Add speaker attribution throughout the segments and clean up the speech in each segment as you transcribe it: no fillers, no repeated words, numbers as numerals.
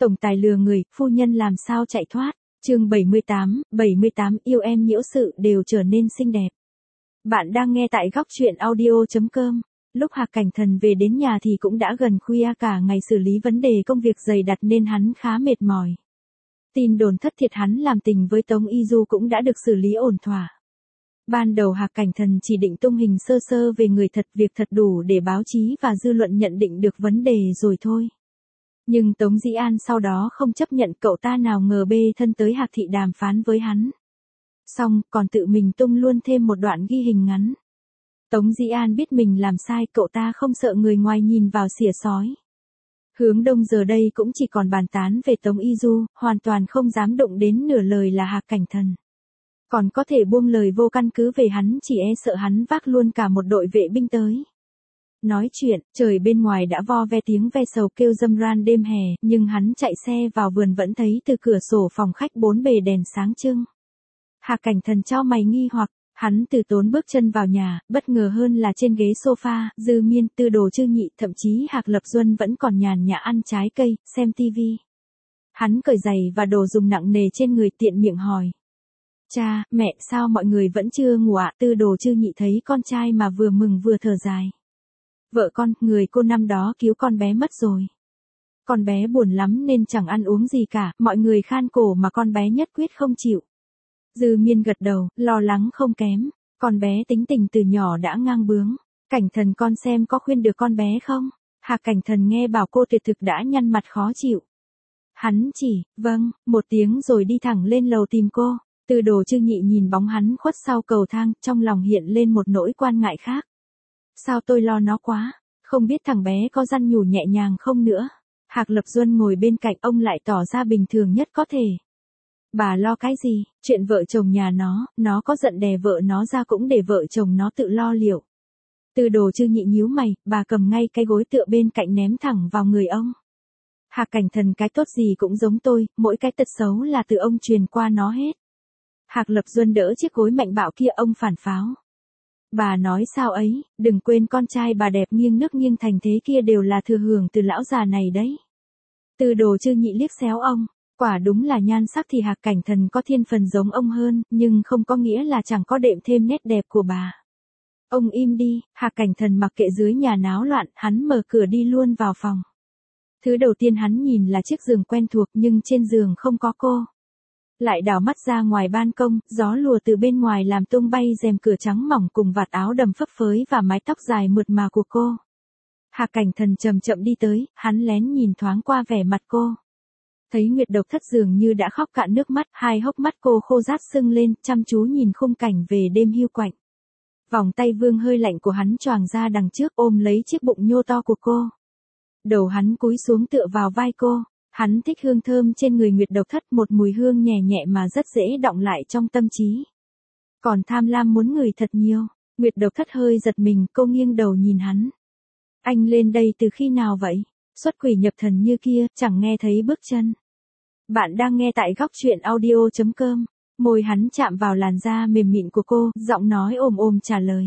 Speaker 1: Tổng tài lừa người, phu nhân làm sao chạy thoát. Chương 78 yêu em nhiễu sự đều trở nên xinh đẹp. Bạn đang nghe tại góc truyện audio.com. Lúc Hạc Cảnh Thần về đến nhà thì cũng đã gần khuya, cả ngày xử lý vấn đề công việc dày đặc nên hắn khá mệt mỏi. Tin đồn thất thiệt hắn làm tình với Tống Y Du cũng đã được xử lý ổn thỏa. Ban đầu Hạc Cảnh Thần chỉ định tung hình sơ sơ về người thật, việc thật đủ để báo chí và dư luận nhận định được vấn đề rồi thôi. Nhưng Tống Dĩ An sau đó không chấp nhận, cậu ta nào ngờ bê thân tới Hạc Thị đàm phán với hắn. Xong, còn tự mình tung luôn thêm một đoạn ghi hình ngắn. Tống Dĩ An biết mình làm sai, cậu ta không sợ người ngoài nhìn vào xỉa xói. Hướng Đông giờ đây cũng chỉ còn bàn tán về Tống Y Du, hoàn toàn không dám động đến nửa lời là Hạc Cảnh Thần. Còn có thể buông lời vô căn cứ về hắn, chỉ e sợ hắn vác luôn cả một đội vệ binh tới. Nói chuyện, trời bên ngoài đã vo ve tiếng ve sầu kêu râm ran đêm hè, nhưng hắn chạy xe vào vườn vẫn thấy từ cửa sổ phòng khách bốn bề đèn sáng trưng. Hạc Cảnh Thần chau mày nghi hoặc, hắn từ tốn bước chân vào nhà, bất ngờ hơn là trên ghế sofa, Dư Miên, Tư Đồ Trương Nhị, thậm chí Hạc Lập Duân vẫn còn nhàn nhã ăn trái cây, xem tivi. Hắn cởi giày và đồ dùng nặng nề trên người, tiện miệng hỏi. Cha, mẹ, sao mọi người vẫn chưa ngủ ạ? Tư Đồ Trương Nhị thấy con trai mà vừa mừng vừa thở dài. Vợ con, người cô năm đó cứu con bé mất rồi. Con bé buồn lắm nên chẳng ăn uống gì cả, mọi người khan cổ mà con bé nhất quyết không chịu. Dư Miên gật đầu, lo lắng không kém, con bé tính tình từ nhỏ đã ngang bướng. Cảnh Thần con xem có khuyên được con bé không? Hạc Cảnh Thần nghe bảo cô tuyệt thực đã nhăn mặt khó chịu. Hắn chỉ, vâng, một tiếng rồi đi thẳng lên lầu tìm cô. Tư Đồ Trương Nhị nhìn bóng hắn khuất sau cầu thang, trong lòng hiện lên một nỗi quan ngại khác. Sao tôi lo nó quá, không biết thằng bé có răn nhủ nhẹ nhàng không nữa. Hạc Lập Duân ngồi bên cạnh ông lại tỏ ra bình thường nhất có thể. Bà lo cái gì, chuyện vợ chồng nhà nó có giận đè vợ nó ra cũng để vợ chồng nó tự lo liệu. Tư Đồ Trương Nhị nhíu mày, bà cầm ngay cái gối tựa bên cạnh ném thẳng vào người ông. Hạc Cảnh Thần cái tốt gì cũng giống tôi, mỗi cái tật xấu là từ ông truyền qua nó hết. Hạc Lập Duân đỡ chiếc gối mạnh bạo kia, ông phản pháo. Bà nói sao ấy, đừng quên con trai bà đẹp nghiêng nước nghiêng thành thế kia đều là thừa hưởng từ lão già này đấy. Tư Đồ Trương Nhị liếc xéo ông, quả đúng là nhan sắc thì Hạc Cảnh Thần có thiên phần giống ông hơn, nhưng không có nghĩa là chẳng có đệm thêm nét đẹp của bà. Ông im đi, Hạc Cảnh Thần mặc kệ dưới nhà náo loạn, hắn mở cửa đi luôn vào phòng. Thứ đầu tiên hắn nhìn là chiếc giường quen thuộc nhưng trên giường không có cô. Lại đảo mắt ra ngoài ban công, gió lùa từ bên ngoài làm tung bay rèm cửa trắng mỏng cùng vạt áo đầm phấp phới và mái tóc dài mượt mà của cô. Hạc Cảnh Thần chậm chậm đi tới, hắn lén nhìn thoáng qua vẻ mặt cô. Thấy Nguyệt Độc Thất dường như đã khóc cạn nước mắt, hai hốc mắt cô khô rát sưng lên, chăm chú nhìn khung cảnh về đêm hiu quạnh. Vòng tay vương hơi lạnh của hắn choàng ra đằng trước ôm lấy chiếc bụng nhô to của cô. Đầu hắn cúi xuống tựa vào vai cô. Hắn thích hương thơm trên người Nguyệt Độc Thất, một mùi hương nhẹ nhẹ mà rất dễ đọng lại trong tâm trí. Còn tham lam muốn ngửi thật nhiều. Nguyệt Độc Thất hơi giật mình, cô nghiêng đầu nhìn hắn. Anh lên đây từ khi nào vậy? Xuất quỷ nhập thần như kia, chẳng nghe thấy bước chân. Bạn đang nghe tại góc truyện audio.com. Môi hắn chạm vào làn da mềm mịn của cô, giọng nói ồm ồm trả lời.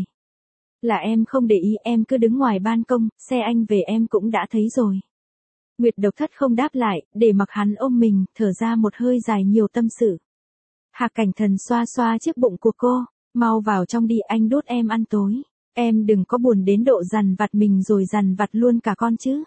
Speaker 1: Là em không để ý, em cứ đứng ngoài ban công, xe anh về em cũng đã thấy rồi. Nguyệt Độc Thất không đáp lại, để mặc hắn ôm mình, thở ra một hơi dài nhiều tâm sự. Hạc Cảnh Thần xoa xoa chiếc bụng của cô, mau vào trong đi, anh đút em ăn tối. Em đừng có buồn đến độ dằn vặt mình rồi dằn vặt luôn cả con chứ.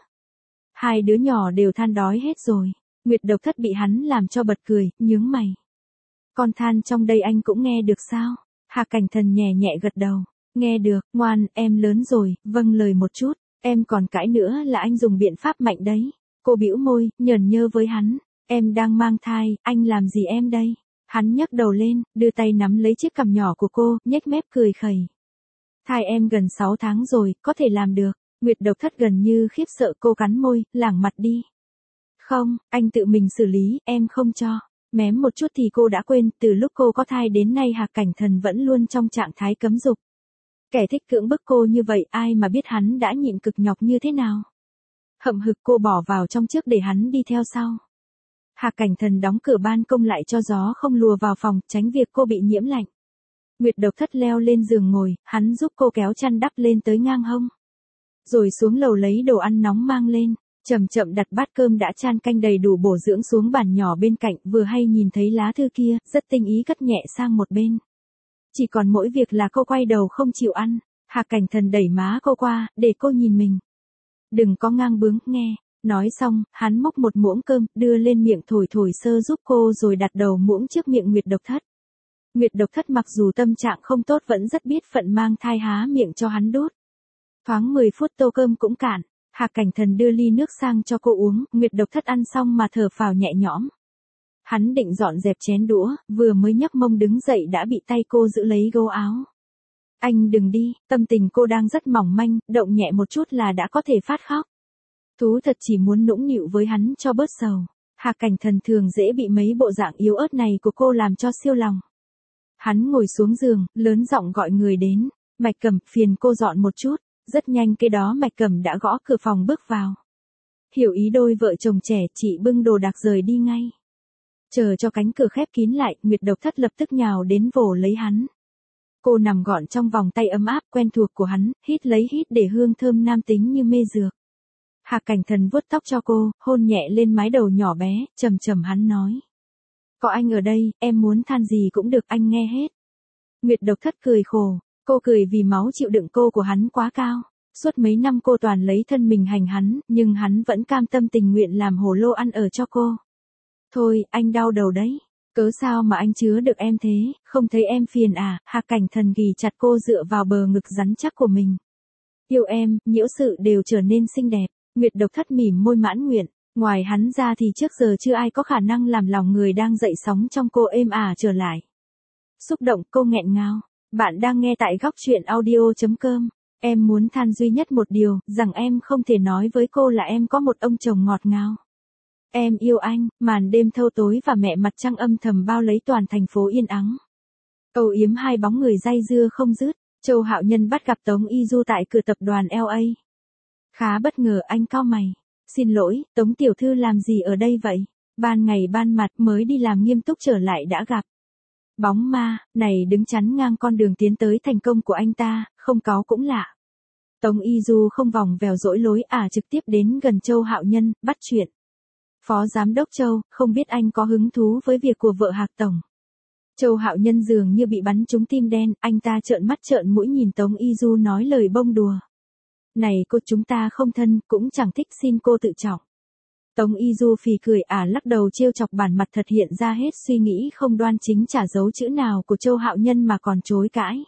Speaker 1: Hai đứa nhỏ đều than đói hết rồi. Nguyệt Độc Thất bị hắn làm cho bật cười, nhướng mày. Con than trong đây anh cũng nghe được sao? Hạc Cảnh Thần nhẹ nhẹ gật đầu. Nghe được, ngoan, em lớn rồi, vâng lời một chút. Em còn cãi nữa là anh dùng biện pháp mạnh đấy. Cô bĩu môi, nhởn nhơ với hắn. Em đang mang thai, anh làm gì em đây? Hắn nhấc đầu lên, đưa tay nắm lấy chiếc cằm nhỏ của cô, nhếch mép cười khẩy. Thai em gần 6 tháng rồi, có thể làm được. Nguyệt Độc Thất gần như khiếp sợ, cô cắn môi, lảng mặt đi. Không, anh tự mình xử lý, em không cho. Mém một chút thì cô đã quên, từ lúc cô có thai đến nay Hạc Cảnh Thần vẫn luôn trong trạng thái cấm dục. Kẻ thích cưỡng bức cô như vậy, ai mà biết hắn đã nhịn cực nhọc như thế nào. Hậm hực cô bỏ vào trong trước để hắn đi theo sau. Hạc Cảnh Thần đóng cửa ban công lại cho gió không lùa vào phòng, tránh việc cô bị nhiễm lạnh. Nguyệt Độc Thất leo lên giường ngồi, hắn giúp cô kéo chăn đắp lên tới ngang hông. Rồi xuống lầu lấy đồ ăn nóng mang lên. Chậm chậm đặt bát cơm đã chan canh đầy đủ bổ dưỡng xuống bàn nhỏ bên cạnh, vừa hay nhìn thấy lá thư kia, rất tinh ý cất nhẹ sang một bên. Chỉ còn mỗi việc là cô quay đầu không chịu ăn. Hạc Cảnh Thần đẩy má cô qua, để cô nhìn mình. Đừng có ngang bướng, nghe. Nói xong, hắn móc một muỗng cơm, đưa lên miệng thổi thổi sơ giúp cô rồi đặt đầu muỗng trước miệng Nguyệt Độc Thất. Nguyệt Độc Thất mặc dù tâm trạng không tốt vẫn rất biết phận mang thai há miệng cho hắn đút. Thoáng 10 phút tô cơm cũng cạn, Hạc Cảnh Thần đưa ly nước sang cho cô uống, Nguyệt Độc Thất ăn xong mà thở phào nhẹ nhõm. Hắn định dọn dẹp chén đũa, vừa mới nhấc mông đứng dậy đã bị tay cô giữ lấy gấu áo. Anh đừng đi, tâm tình cô đang rất mỏng manh, động nhẹ một chút là đã có thể phát khóc. Thú thật chỉ muốn nũng nịu với hắn cho bớt sầu. Hạc Cảnh Thần thường dễ bị mấy bộ dạng yếu ớt này của cô làm cho siêu lòng. Hắn ngồi xuống giường, lớn giọng gọi người đến. Mạch Cẩm, phiền cô dọn một chút. Rất nhanh kế đó Mạch Cẩm đã gõ cửa phòng bước vào. Hiểu ý đôi vợ chồng trẻ, chị bưng đồ đạc rời đi ngay. Chờ cho cánh cửa khép kín lại, Nguyệt Độc Thất lập tức nhào đến vồ lấy hắn. Cô nằm gọn trong vòng tay ấm áp quen thuộc của hắn, hít lấy hít để hương thơm nam tính như mê dược. Hạc Cảnh Thần vuốt tóc cho cô, hôn nhẹ lên mái đầu nhỏ bé, trầm trầm hắn nói. Có anh ở đây, em muốn than gì cũng được, anh nghe hết. Nguyệt Độc Thất cười khổ, cô cười vì máu chịu đựng cô của hắn quá cao. Suốt mấy năm cô toàn lấy thân mình hành hắn, nhưng hắn vẫn cam tâm tình nguyện làm hồ lô ăn ở cho cô. Thôi, anh đau đầu đấy. Cớ sao mà anh chứa được em thế, không thấy em phiền à? Hạc Cảnh Thần ghì chặt cô dựa vào bờ ngực rắn chắc của mình. Yêu em, nhiễu sự đều trở nên xinh đẹp. Nguyệt Độc Thất mỉm môi mãn nguyện. Ngoài hắn ra thì trước giờ chưa ai có khả năng làm lòng người đang dậy sóng trong cô êm ả trở lại. Xúc động, cô nghẹn ngào. Bạn đang nghe tại góc truyện audio.com. Em muốn than duy nhất một điều, rằng em không thể nói với cô là em có một ông chồng ngọt ngào. Em yêu anh, màn đêm thâu tối và mẹ mặt trăng âm thầm bao lấy toàn thành phố yên ắng. Âu yếm hai bóng người day dưa không dứt, Châu Hạo Nhân bắt gặp Tống Y Du tại cửa tập đoàn LA. Khá bất ngờ, anh cau mày. Xin lỗi, Tống tiểu thư làm gì ở đây vậy? Ban ngày ban mặt mới đi làm nghiêm túc trở lại đã gặp. Bóng ma, này đứng chắn ngang con đường tiến tới thành công của anh ta, không cáu cũng lạ. Tống Y Du không vòng vèo dỗi lối trực tiếp đến gần Châu Hạo Nhân, bắt chuyện. Phó Giám đốc Châu, không biết anh có hứng thú với việc của vợ Hạc Tổng. Châu Hạo Nhân dường như bị bắn trúng tim đen, anh ta trợn mắt trợn mũi nhìn Tống Y Du nói lời bông đùa. Này cô, chúng ta không thân, cũng chẳng thích, xin cô tự trọng. Tống Y Du phì cười lắc đầu trêu chọc, bản mặt thật hiện ra hết suy nghĩ không đoan chính chả giấu chữ nào của Châu Hạo Nhân mà còn chối cãi.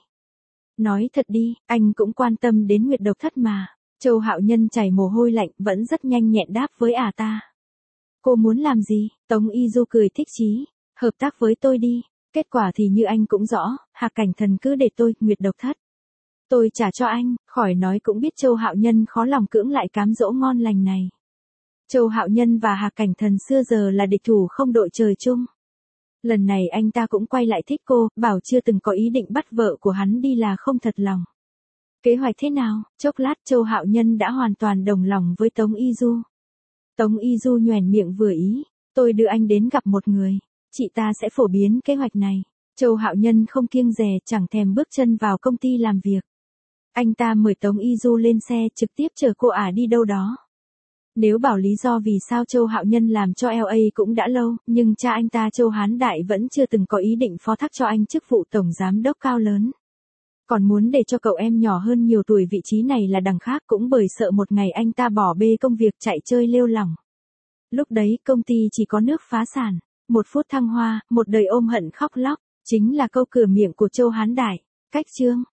Speaker 1: Nói thật đi, anh cũng quan tâm đến Nguyệt Độc Thất mà. Châu Hạo Nhân chảy mồ hôi lạnh, vẫn rất nhanh nhẹn đáp với ta. Cô muốn làm gì? Tống Y Du cười thích chí. Hợp tác với tôi đi. Kết quả thì như anh cũng rõ, Hạc Cảnh Thần cứ để tôi, Nguyệt Độc Thất. Tôi trả cho anh, khỏi nói cũng biết Châu Hạo Nhân khó lòng cưỡng lại cám dỗ ngon lành này. Châu Hạo Nhân và Hạc Cảnh Thần xưa giờ là địch thủ không đội trời chung. Lần này anh ta cũng quay lại thích cô, bảo chưa từng có ý định bắt vợ của hắn đi là không thật lòng. Kế hoạch thế nào? Chốc lát Châu Hạo Nhân đã hoàn toàn đồng lòng với Tống Y Du. Tống Y Du nhoẻn miệng vừa ý, tôi đưa anh đến gặp một người, chị ta sẽ phổ biến kế hoạch này. Châu Hạo Nhân không kiêng dè, chẳng thèm bước chân vào công ty làm việc. Anh ta mời Tống Y Du lên xe trực tiếp chở cô đi đâu đó. Nếu bảo lý do vì sao Châu Hạo Nhân làm cho LA cũng đã lâu, nhưng cha anh ta Châu Hán Đại vẫn chưa từng có ý định phó thác cho anh chức vụ tổng giám đốc cao lớn. Còn muốn để cho cậu em nhỏ hơn nhiều tuổi vị trí này là đằng khác, cũng bởi sợ một ngày anh ta bỏ bê công việc chạy chơi lêu lỏng. Lúc đấy công ty chỉ có nước phá sản, một phút thăng hoa, một đời ôm hận khóc lóc, chính là câu cửa miệng của Châu Hán Đại. Cách chương